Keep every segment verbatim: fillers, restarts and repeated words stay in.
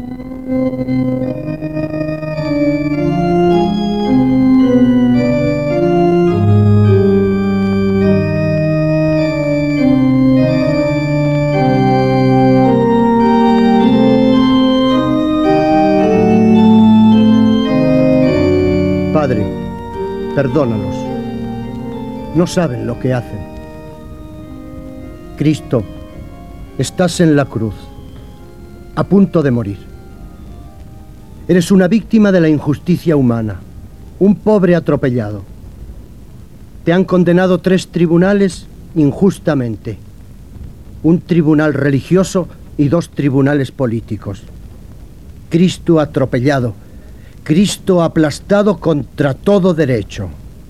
Padre, perdónalos. No saben lo que hacen. Cristo, estás en la cruz, a punto de morir. Eres una víctima de la injusticia humana, un pobre atropellado. Te han condenado tres tribunales injustamente, un tribunal religioso y dos tribunales políticos. Cristo atropellado, Cristo aplastado contra todo derecho.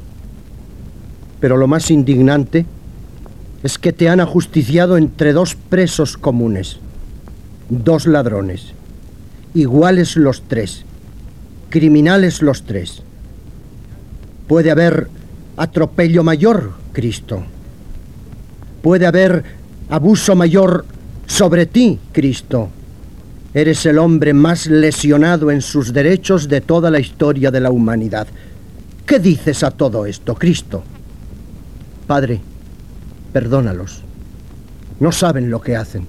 Pero lo más indignante es que te han ajusticiado entre dos presos comunes, dos ladrones, iguales los tres, criminales los tres. Puede haber atropello mayor, Cristo. Puede haber abuso mayor sobre ti, Cristo. Eres el hombre más lesionado en sus derechos de toda la historia de la humanidad. ¿Qué dices a todo esto, Cristo? Padre, perdónalos. No saben lo que hacen.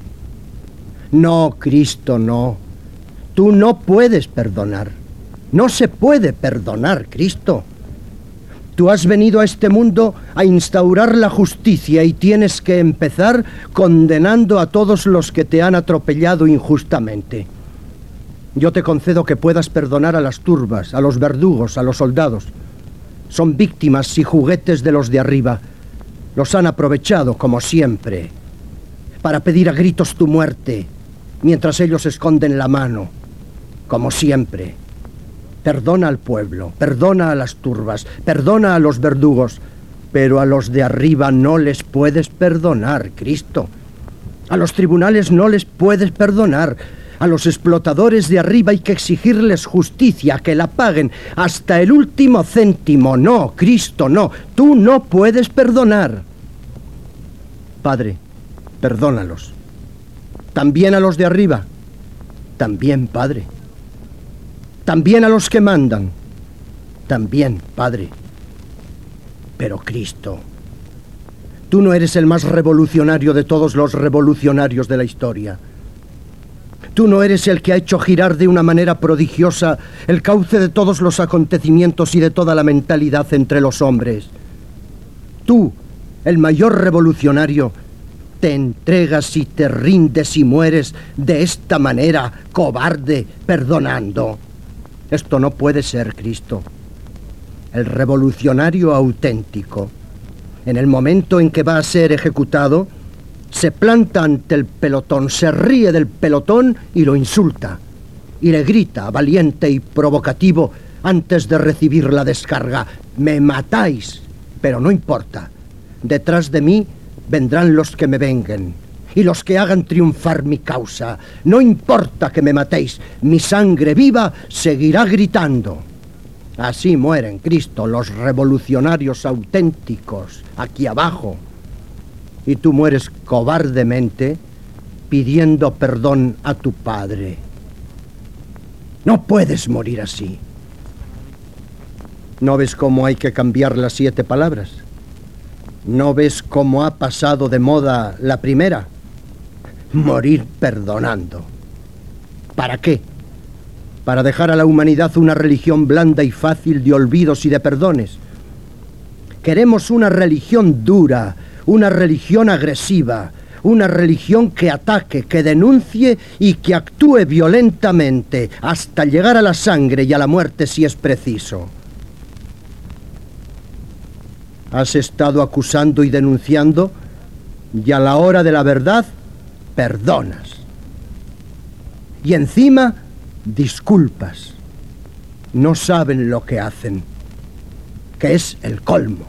No, Cristo, no. Tú no puedes perdonar. No se puede perdonar, Cristo. Tú has venido a este mundo a instaurar la justicia y tienes que empezar condenando a todos los que te han atropellado injustamente. Yo te concedo que puedas perdonar a las turbas, a los verdugos, a los soldados. Son víctimas y juguetes de los de arriba. Los han aprovechado, como siempre, para pedir a gritos tu muerte, mientras ellos esconden la mano, como siempre. Perdona al pueblo, perdona a las turbas, perdona a los verdugos, pero a los de arriba no les puedes perdonar, Cristo. A los tribunales no les puedes perdonar. A los explotadores de arriba hay que exigirles justicia, que la paguen hasta el último céntimo. No, Cristo, no. Tú no puedes perdonar. Padre, perdónalos. También a los de arriba. También, Padre. También a los que mandan. También, Padre. Pero Cristo, tú no eres el más revolucionario de todos los revolucionarios de la historia. Tú no eres el que ha hecho girar de una manera prodigiosa el cauce de todos los acontecimientos y de toda la mentalidad entre los hombres. Tú, el mayor revolucionario, te entregas y te rindes y mueres de esta manera, cobarde, perdonando. Esto no puede ser, Cristo. El revolucionario auténtico, en el momento en que va a ser ejecutado, se planta ante el pelotón, se ríe del pelotón y lo insulta. Y le grita, valiente y provocativo, antes de recibir la descarga: me matáis, pero no importa. Detrás de mí vendrán los que me venguen y los que hagan triunfar mi causa. No importa que me matéis, mi sangre viva seguirá gritando. Así mueren, Cristo, los revolucionarios auténticos, aquí abajo. Y tú mueres cobardemente pidiendo perdón a tu Padre. No puedes morir así. ¿No ves cómo hay que cambiar las siete palabras? ¿No ves cómo ha pasado de moda la primera? Morir perdonando. ¿Para qué? ¿Para dejar a la humanidad una religión blanda y fácil de olvidos y de perdones? Queremos una religión dura, una religión agresiva, una religión que ataque, que denuncie y que actúe violentamente hasta llegar a la sangre y a la muerte si es preciso. Has estado acusando y denunciando y a la hora de la verdad perdonas. Y encima disculpas. No saben lo que hacen, que es el colmo.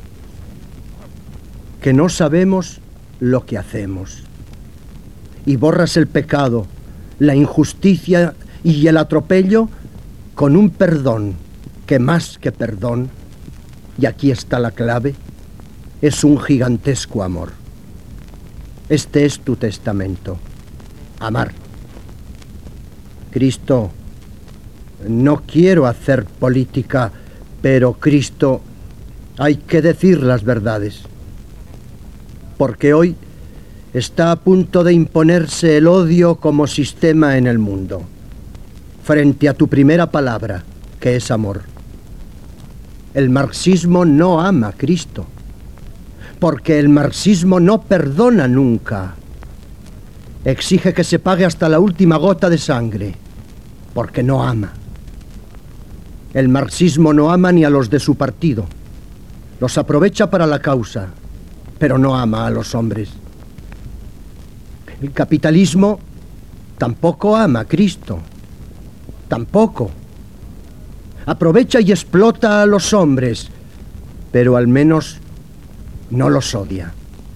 Que no sabemos lo que hacemos. Y borras el pecado, la injusticia y el atropello con un perdón que más que perdón, y aquí está la clave, es un gigantesco amor. Este es tu testamento: amar. Cristo, no quiero hacer política, pero Cristo, hay que decir las verdades. Porque hoy está a punto de imponerse el odio como sistema en el mundo, frente a tu primera palabra, que es amor. El marxismo no ama a Cristo, porque el marxismo no perdona nunca. Exige que se pague hasta la última gota de sangre, porque no ama. El marxismo no ama ni a los de su partido. Los aprovecha para la causa, pero no ama a los hombres. El capitalismo tampoco ama a Cristo. Tampoco. Aprovecha y explota a los hombres, pero al menos no los odia.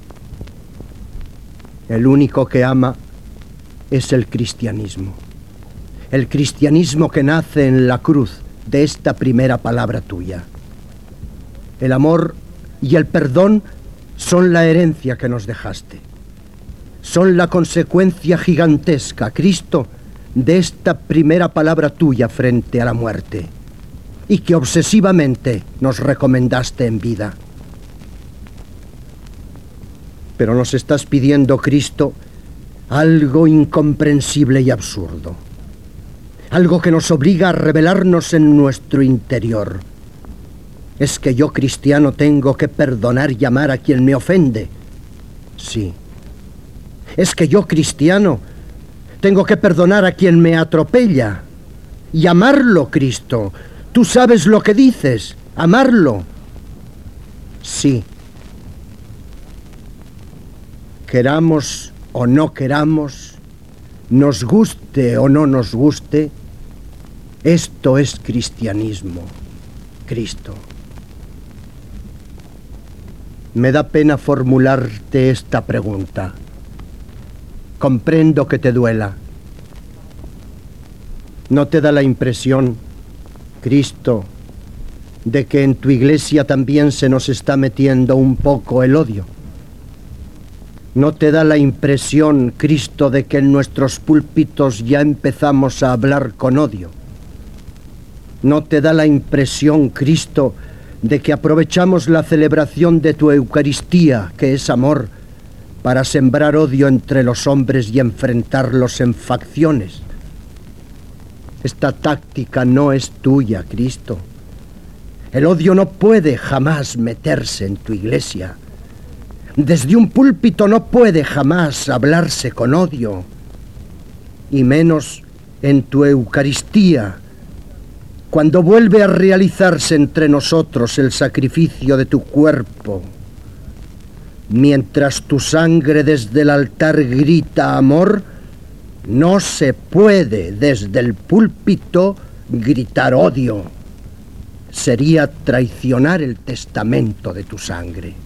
El único que ama es el cristianismo. El cristianismo que nace en la cruz de esta primera palabra tuya. El amor y el perdón son la herencia que nos dejaste. Son la consecuencia gigantesca, Cristo, de esta primera palabra tuya frente a la muerte, y que obsesivamente nos recomendaste en vida. Pero nos estás pidiendo, Cristo, algo incomprensible y absurdo. Algo que nos obliga a revelarnos en nuestro interior. ¿Es que yo, cristiano, tengo que perdonar y amar a quien me ofende? Sí. ¿Es que yo, cristiano, tengo que perdonar a quien me atropella? Y amarlo, Cristo. Tú sabes lo que dices. Amarlo. Sí. Queramos o no queramos, nos guste o no nos guste, esto es cristianismo, Cristo. Me da pena formularte esta pregunta. Comprendo que te duela. ¿No te da la impresión, Cristo, de que en tu iglesia también se nos está metiendo un poco el odio? ¿No te da la impresión, Cristo, de que en nuestros púlpitos ya empezamos a hablar con odio? ¿No te da la impresión, Cristo, de que aprovechamos la celebración de tu Eucaristía, que es amor, para sembrar odio entre los hombres y enfrentarlos en facciones? Esta táctica no es tuya, Cristo. El odio no puede jamás meterse en tu iglesia. Desde un púlpito no puede jamás hablarse con odio, y menos en tu Eucaristía, cuando vuelve a realizarse entre nosotros el sacrificio de tu cuerpo, mientras tu sangre desde el altar grita amor, no se puede desde el púlpito gritar odio. Sería traicionar el testamento de tu sangre.